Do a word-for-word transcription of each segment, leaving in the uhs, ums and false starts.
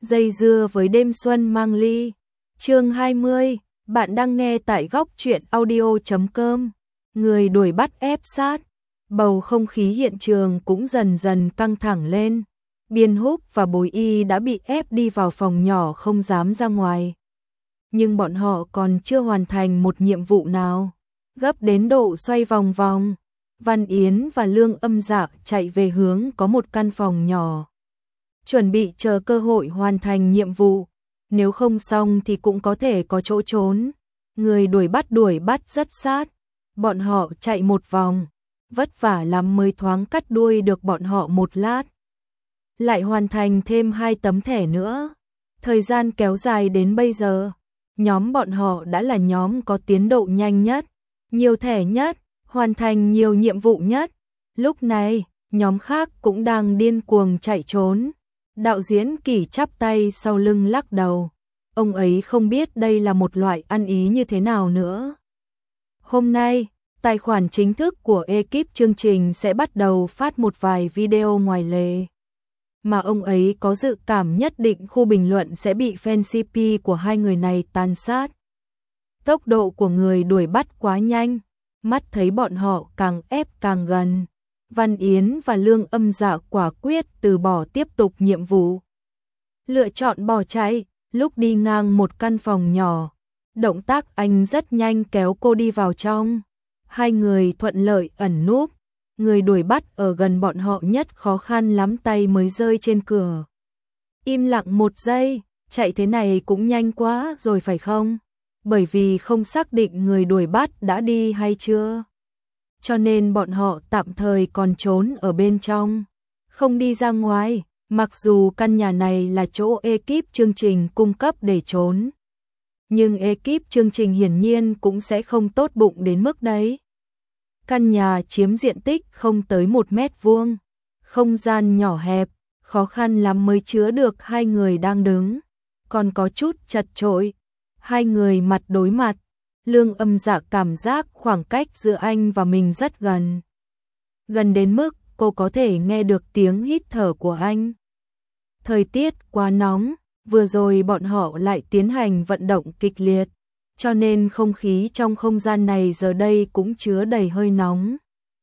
Dây dưa với đêm xuân mang ly. Chương hai mươi, bạn đang nghe tại góc truyện audio chấm com. Người đuổi bắt ép sát. Bầu không khí hiện trường cũng dần dần căng thẳng lên. Biên Húc và Bối Y đã bị ép đi vào phòng nhỏ không dám ra ngoài. Nhưng bọn họ còn chưa hoàn thành một nhiệm vụ nào. Gấp đến độ xoay vòng vòng. Văn Yến và Lương Âm Dạ chạy về hướng có một căn phòng nhỏ. Chuẩn bị chờ cơ hội hoàn thành nhiệm vụ. Nếu không xong thì cũng có thể có chỗ trốn. Người đuổi bắt đuổi bắt rất sát. Bọn họ chạy một vòng. Vất vả lắm mới thoáng cắt đuôi được bọn họ một lát. Lại hoàn thành thêm hai tấm thẻ nữa. Thời gian kéo dài đến bây giờ. Nhóm bọn họ đã là nhóm có tiến độ nhanh nhất. Nhiều thẻ nhất. Hoàn thành nhiều nhiệm vụ nhất. Lúc này, nhóm khác cũng đang điên cuồng chạy trốn. Đạo diễn Kỳ chắp tay sau lưng lắc đầu. Ông ấy không biết đây là một loại ăn ý như thế nào nữa. Hôm nay, tài khoản chính thức của ekip chương trình sẽ bắt đầu phát một vài video ngoài lề. Mà ông ấy có dự cảm nhất định khu bình luận sẽ bị fan xê pê của hai người này tàn sát. Tốc độ của người đuổi bắt quá nhanh. Mắt thấy bọn họ càng ép càng gần. Văn Yến và Lương Âm Dạ quả quyết từ bỏ tiếp tục nhiệm vụ. Lựa chọn bỏ chạy, lúc đi ngang một căn phòng nhỏ. Động tác anh rất nhanh kéo cô đi vào trong. Hai người thuận lợi ẩn núp. Người đuổi bắt ở gần bọn họ nhất khó khăn lắm tay mới rơi trên cửa. Im lặng một giây, chạy thế này cũng nhanh quá rồi phải không? Bởi vì không xác định người đuổi bắt đã đi hay chưa. Cho nên bọn họ tạm thời còn trốn ở bên trong. Không đi ra ngoài, mặc dù căn nhà này là chỗ ekip chương trình cung cấp để trốn. Nhưng ekip chương trình hiển nhiên cũng sẽ không tốt bụng đến mức đấy. Căn nhà chiếm diện tích không tới một mét vuông. Không gian nhỏ hẹp, khó khăn lắm mới chứa được hai người đang đứng. Còn có chút chật chội. Hai người mặt đối mặt. Lương Âm Dạ cảm giác khoảng cách giữa anh và mình rất gần. Gần đến mức cô có thể nghe được tiếng hít thở của anh. Thời tiết quá nóng, vừa rồi bọn họ lại tiến hành vận động kịch liệt, cho nên không khí trong không gian này giờ đây cũng chứa đầy hơi nóng.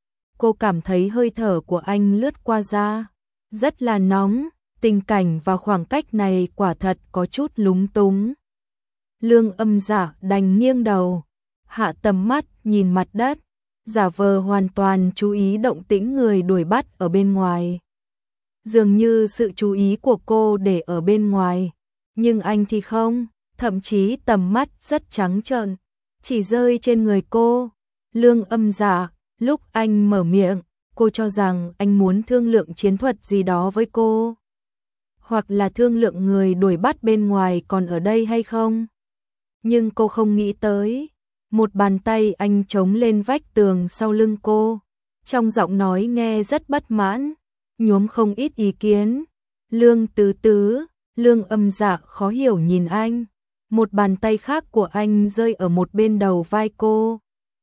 Cô cảm thấy hơi thở của anh lướt qua da, rất là nóng, tình cảnh và khoảng cách này quả thật có chút lúng túng. Lương Âm Dạ đành nghiêng đầu, hạ tầm mắt nhìn mặt đất, giả vờ hoàn toàn chú ý động tĩnh người đuổi bắt ở bên ngoài. Dường như sự chú ý của cô để ở bên ngoài, nhưng anh thì không, thậm chí tầm mắt rất trắng trợn, chỉ rơi trên người cô. Lương Âm Dạ, lúc anh mở miệng, cô cho rằng anh muốn thương lượng chiến thuật gì đó với cô. Hoặc là thương lượng người đuổi bắt bên ngoài còn ở đây hay không. Nhưng cô không nghĩ tới, một bàn tay anh chống lên vách tường sau lưng cô. Trong giọng nói nghe rất bất mãn, nhuốm không ít ý kiến. Lương Tứ Tứ, Lương Âm Dạ khó hiểu nhìn anh. Một bàn tay khác của anh rơi ở một bên đầu vai cô.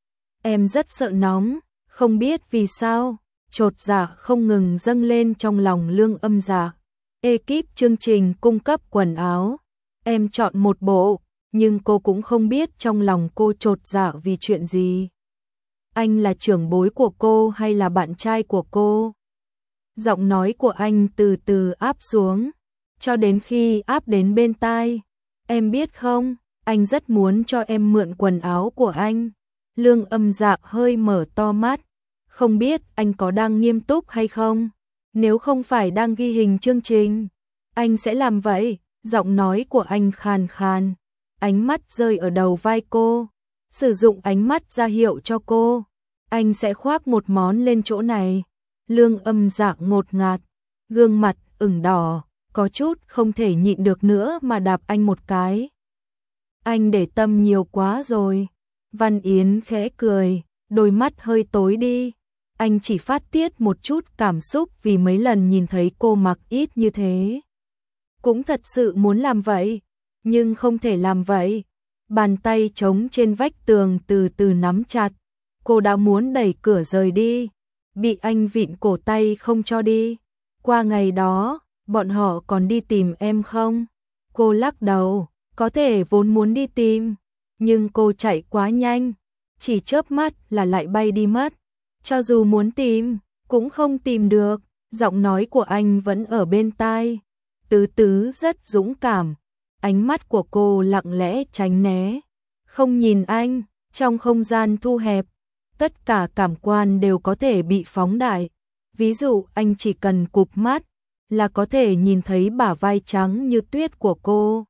Em rất sợ nóng, không biết vì sao, chột dạ không ngừng dâng lên trong lòng Lương Âm Dạ. Ekip chương trình cung cấp quần áo, em chọn một bộ. Nhưng cô cũng không biết trong lòng cô chột dạ vì chuyện gì. Anh là trưởng bối của cô hay là bạn trai của cô? Giọng nói của anh từ từ áp xuống, cho đến khi áp đến bên tai. Em biết không, anh rất muốn cho em mượn quần áo của anh. Lương Âm Dạ hơi mở to mắt, không biết anh có đang nghiêm túc hay không? Nếu không phải đang ghi hình chương trình, anh sẽ làm vậy. Giọng nói của anh khàn khàn. Ánh mắt rơi ở đầu vai cô, sử dụng ánh mắt ra hiệu cho cô. Anh sẽ khoác một món lên chỗ này. Lương Âm Dạ ngột ngạt, gương mặt ửng đỏ, có chút không thể nhịn được nữa mà đạp anh một cái. Anh để tâm nhiều quá rồi. Văn Yến khẽ cười, đôi mắt hơi tối đi. Anh chỉ phát tiết một chút cảm xúc vì mấy lần nhìn thấy cô mặc ít như thế. Cũng thật sự muốn làm vậy. Nhưng không thể làm vậy. Bàn tay trống trên vách tường từ từ nắm chặt. Cô đã muốn đẩy cửa rời đi, bị anh vịn cổ tay không cho đi. Qua ngày đó, bọn họ còn đi tìm em không? Cô lắc đầu, có thể vốn muốn đi tìm, nhưng cô chạy quá nhanh, chỉ chớp mắt là lại bay đi mất. Cho dù muốn tìm, cũng không tìm được. Giọng nói của anh vẫn ở bên tai, Tứ Tứ rất dũng cảm. Ánh mắt của cô lặng lẽ tránh né, không nhìn anh. Trong không gian thu hẹp, tất cả cảm quan đều có thể bị phóng đại. Ví dụ anh chỉ cần cụp mắt là có thể nhìn thấy bả vai trắng như tuyết của cô.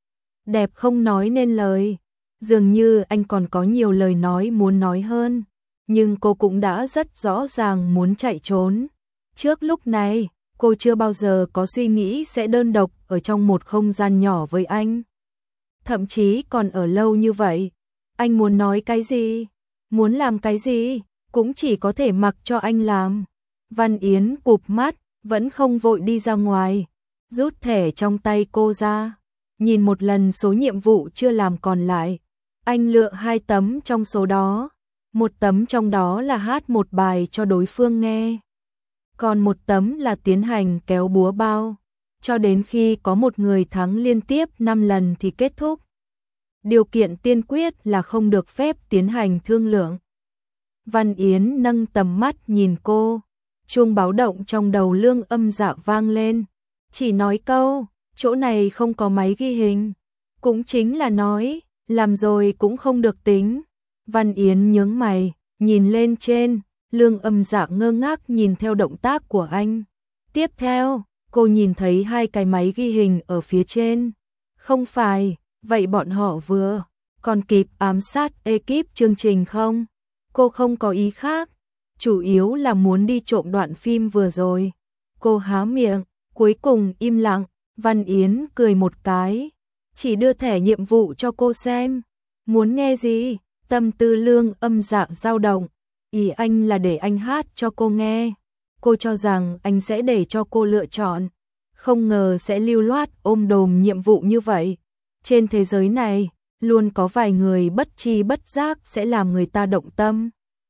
Đẹp không nói nên lời, dường như anh còn có nhiều lời nói muốn nói hơn, nhưng cô cũng đã rất rõ ràng muốn chạy trốn. Trước lúc này, cô chưa bao giờ có suy nghĩ sẽ đơn độc ở trong một không gian nhỏ với anh. Thậm chí còn ở lâu như vậy, anh muốn nói cái gì, muốn làm cái gì, cũng chỉ có thể mặc cho anh làm. Văn Yến cụp mắt, vẫn không vội đi ra ngoài, rút thẻ trong tay cô ra, nhìn một lần số nhiệm vụ chưa làm còn lại. Anh lựa hai tấm trong số đó, một tấm trong đó là hát một bài cho đối phương nghe, còn một tấm là tiến hành kéo búa bao, cho đến khi có một người thắng liên tiếp năm lần thì kết thúc. Điều kiện tiên quyết là không được phép tiến hành thương lượng. Văn Yến nâng tầm mắt nhìn cô, chuông báo động trong đầu Lương Âm Dạ vang lên, chỉ nói câu, chỗ này không có máy ghi hình, cũng chính là nói, làm rồi cũng không được tính. Văn Yến nhướng mày, nhìn lên trên, Lương Âm Dạ ngơ ngác nhìn theo động tác của anh. Tiếp theo, cô nhìn thấy hai cái máy ghi hình ở phía trên. Không phải, vậy bọn họ vừa còn kịp ám sát ekip chương trình không? Cô không có ý khác, chủ yếu là muốn đi trộm đoạn phim vừa rồi. Cô há miệng, cuối cùng im lặng. Văn Yến cười một cái, chỉ đưa thẻ nhiệm vụ cho cô xem. Muốn nghe gì? Tâm tư Lương Âm Dạ dao động. Ý anh là để anh hát cho cô nghe. Cô cho rằng anh sẽ để cho cô lựa chọn, không ngờ sẽ lưu loát ôm đồm nhiệm vụ như vậy. Trên thế giới này, luôn có vài người bất tri bất giác sẽ làm người ta động tâm.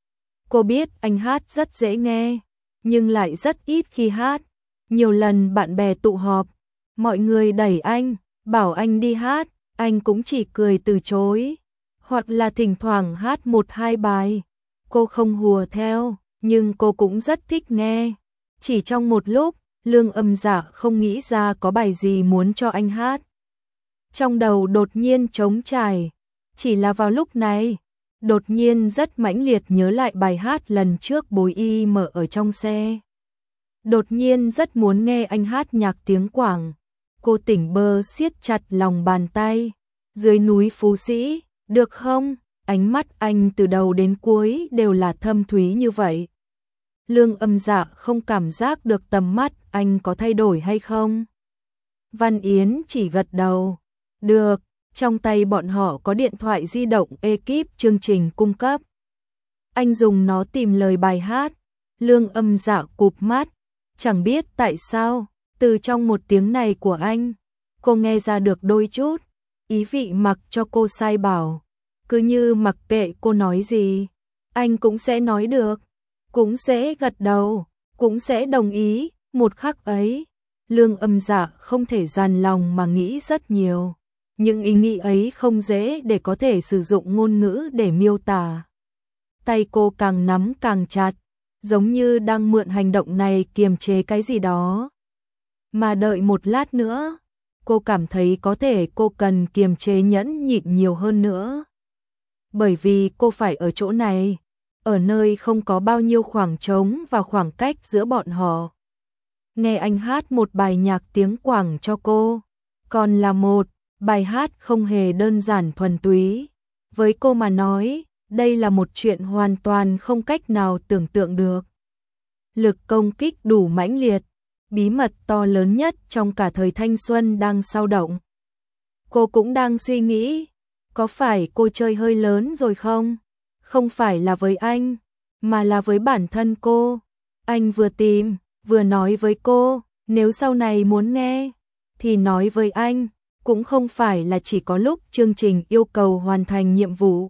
Cô biết anh hát rất dễ nghe, nhưng lại rất ít khi hát. Nhiều lần bạn bè tụ họp, mọi người đẩy anh, bảo anh đi hát, anh cũng chỉ cười từ chối, hoặc là thỉnh thoảng hát một hai bài. Cô không hùa theo, nhưng cô cũng rất thích nghe. Chỉ trong một lúc, Lương Âm Dạ không nghĩ ra có bài gì muốn cho anh hát. Trong đầu đột nhiên trống trải, chỉ là vào lúc này, đột nhiên rất mãnh liệt nhớ lại bài hát lần trước Bối Y mở ở trong xe. Đột nhiên rất muốn nghe anh hát nhạc tiếng Quảng. Cô tỉnh bơ siết chặt lòng bàn tay. Dưới núi Phú Sĩ, được không? Ánh mắt anh từ đầu đến cuối đều là thâm thúy như vậy. Lương Âm Dạ không cảm giác được tầm mắt anh có thay đổi hay không. Văn Yến chỉ gật đầu. Được, trong tay bọn họ có điện thoại di động ekip chương trình cung cấp. Anh dùng nó tìm lời bài hát. Lương Âm Dạ cụp mắt, chẳng biết tại sao, từ trong một tiếng này của anh, cô nghe ra được đôi chút ý vị mặc cho cô sai bảo. Cứ như mặc kệ cô nói gì, anh cũng sẽ nói được, cũng sẽ gật đầu, cũng sẽ đồng ý. Một khắc ấy, Lương Âm Dạ không thể dằn lòng mà nghĩ rất nhiều. Nhưng ý nghĩ ấy không dễ để có thể sử dụng ngôn ngữ để miêu tả. Tay cô càng nắm càng chặt, giống như đang mượn hành động này kiềm chế cái gì đó. Mà đợi một lát nữa, cô cảm thấy có thể cô cần kiềm chế nhẫn nhịn nhiều hơn nữa. Bởi vì cô phải ở chỗ này, ở nơi không có bao nhiêu khoảng trống và khoảng cách giữa bọn họ. Nghe anh hát một bài nhạc tiếng Quảng cho cô, còn là một bài hát không hề đơn giản thuần túy. Với cô mà nói, đây là một chuyện hoàn toàn không cách nào tưởng tượng được. Lực công kích đủ mãnh liệt, bí mật to lớn nhất trong cả thời thanh xuân đang sao động. Cô cũng đang suy nghĩ, có phải cô chơi hơi lớn rồi không? Không phải là với anh, mà là với bản thân cô. Anh vừa tìm, vừa nói với cô, nếu sau này muốn nghe, thì nói với anh, cũng không phải là chỉ có lúc chương trình yêu cầu hoàn thành nhiệm vụ,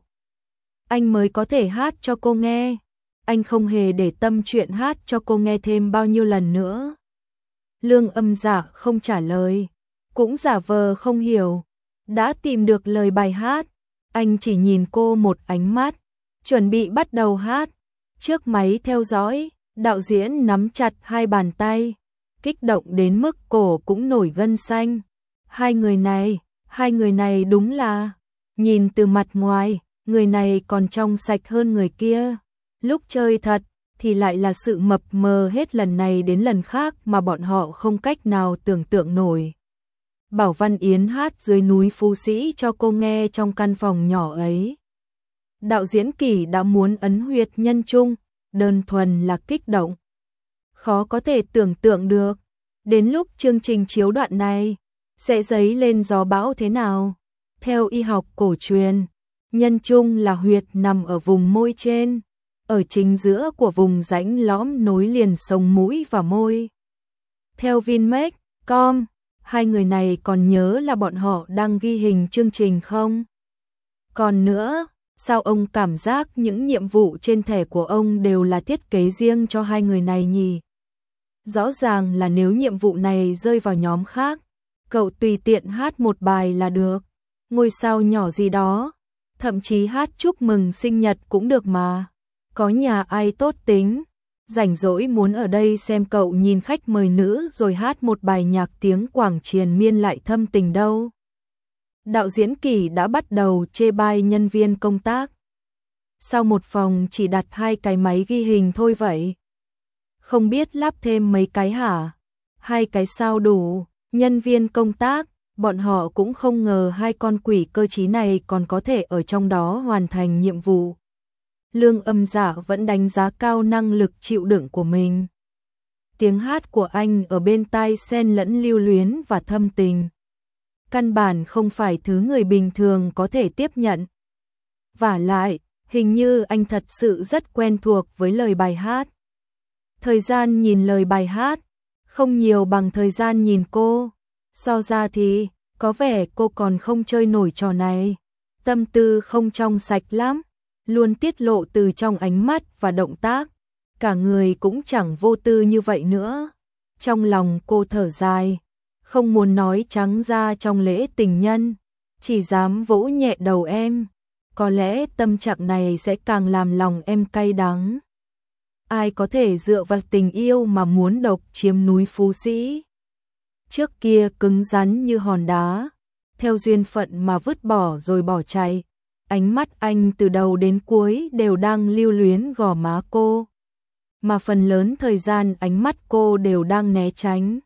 anh mới có thể hát cho cô nghe. Anh không hề để tâm chuyện hát cho cô nghe thêm bao nhiêu lần nữa. Lương Âm Dạ không trả lời, cũng giả vờ không hiểu. Đã tìm được lời bài hát, anh chỉ nhìn cô một ánh mắt, chuẩn bị bắt đầu hát. Trước máy theo dõi, đạo diễn nắm chặt hai bàn tay, kích động đến mức cổ cũng nổi gân xanh. Hai người này, hai người này đúng là, nhìn từ mặt ngoài, người này còn trong sạch hơn người kia. Lúc chơi thật, thì lại là sự mập mờ hết lần này đến lần khác mà bọn họ không cách nào tưởng tượng nổi. Bảo Văn Yến hát dưới núi Phú Sĩ cho cô nghe trong căn phòng nhỏ ấy. Đạo diễn Kỳ đã muốn ấn huyệt nhân trung, đơn thuần là kích động. Khó có thể tưởng tượng được, đến lúc chương trình chiếu đoạn này, sẽ dấy lên gió bão thế nào. Theo y học cổ truyền, nhân trung là huyệt nằm ở vùng môi trên, ở chính giữa của vùng rãnh lõm nối liền sống mũi và môi. Theo Vinmec chấm com, hai người này còn nhớ là bọn họ đang ghi hình chương trình không? Còn nữa, sao ông cảm giác những nhiệm vụ trên thẻ của ông đều là thiết kế riêng cho hai người này nhỉ? Rõ ràng là nếu nhiệm vụ này rơi vào nhóm khác, cậu tùy tiện hát một bài là được. Ngôi sao nhỏ gì đó, thậm chí hát chúc mừng sinh nhật cũng được mà. Có nhà ai tốt tính, rảnh rỗi muốn ở đây xem cậu nhìn khách mời nữ rồi hát một bài nhạc tiếng Quảng triền miên lại thâm tình đâu. Đạo diễn Kỳ đã bắt đầu chê bai nhân viên công tác. Sao một phòng chỉ đặt hai cái máy ghi hình thôi vậy? Không biết lắp thêm mấy cái hả? Hai cái sao đủ? Nhân viên công tác, bọn họ cũng không ngờ hai con quỷ cơ trí này còn có thể ở trong đó hoàn thành nhiệm vụ. Lương Âm Dạ vẫn đánh giá cao năng lực chịu đựng của mình. Tiếng hát của anh ở bên tai xen lẫn lưu luyến và thâm tình. Căn bản không phải thứ người bình thường có thể tiếp nhận. Vả lại, hình như anh thật sự rất quen thuộc với lời bài hát. Thời gian nhìn lời bài hát, không nhiều bằng thời gian nhìn cô. So ra thì, có vẻ cô còn không chơi nổi trò này. Tâm tư không trong sạch lắm, luôn tiết lộ từ trong ánh mắt và động tác. Cả người cũng chẳng vô tư như vậy nữa. Trong lòng cô thở dài, không muốn nói trắng ra trong lễ tình nhân, chỉ dám vỗ nhẹ đầu em. Có lẽ tâm trạng này sẽ càng làm lòng em cay đắng. Ai có thể dựa vào tình yêu mà muốn độc chiếm núi Phú Sĩ? Trước kia cứng rắn như hòn đá, theo duyên phận mà vứt bỏ rồi bỏ chạy. Ánh mắt anh từ đầu đến cuối đều đang lưu luyến gò má cô, mà phần lớn thời gian ánh mắt cô đều đang né tránh.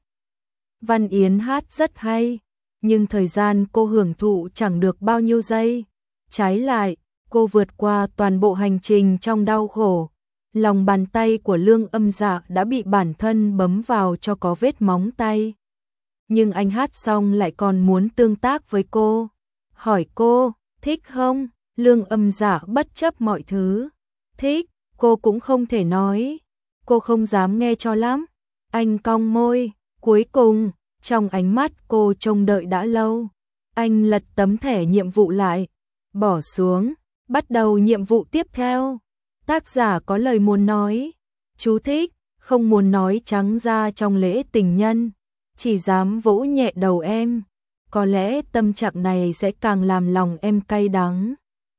Văn Yến hát rất hay, nhưng thời gian cô hưởng thụ chẳng được bao nhiêu giây. Trái lại, cô vượt qua toàn bộ hành trình trong đau khổ. Lòng bàn tay của Lương Âm Dạ đã bị bản thân bấm vào cho có vết móng tay. Nhưng anh hát xong lại còn muốn tương tác với cô. Hỏi cô, thích không? Lương Âm Dạ bất chấp mọi thứ. Thích, cô cũng không thể nói. Cô không dám nghe cho lắm. Anh cong môi, cuối cùng, trong ánh mắt cô trông đợi đã lâu. Anh lật tấm thẻ nhiệm vụ lại, bỏ xuống, bắt đầu nhiệm vụ tiếp theo. Tác giả có lời muốn nói. Chú thích, không muốn nói trắng ra trong lễ tình nhân, chỉ dám vỗ nhẹ đầu em. Có lẽ tâm trạng này sẽ càng làm lòng em cay đắng.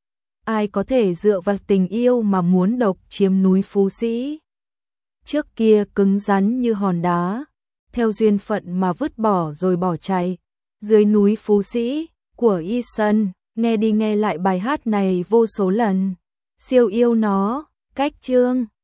Ai có thể dựa vào tình yêu mà muốn độc chiếm núi Phú Sĩ? Trước kia cứng rắn như hòn đá, theo duyên phận mà vứt bỏ rồi bỏ chạy. Dưới núi Phú Sĩ của Eason, nghe đi nghe lại bài hát này vô số lần. Siêu yêu nó, cách chương.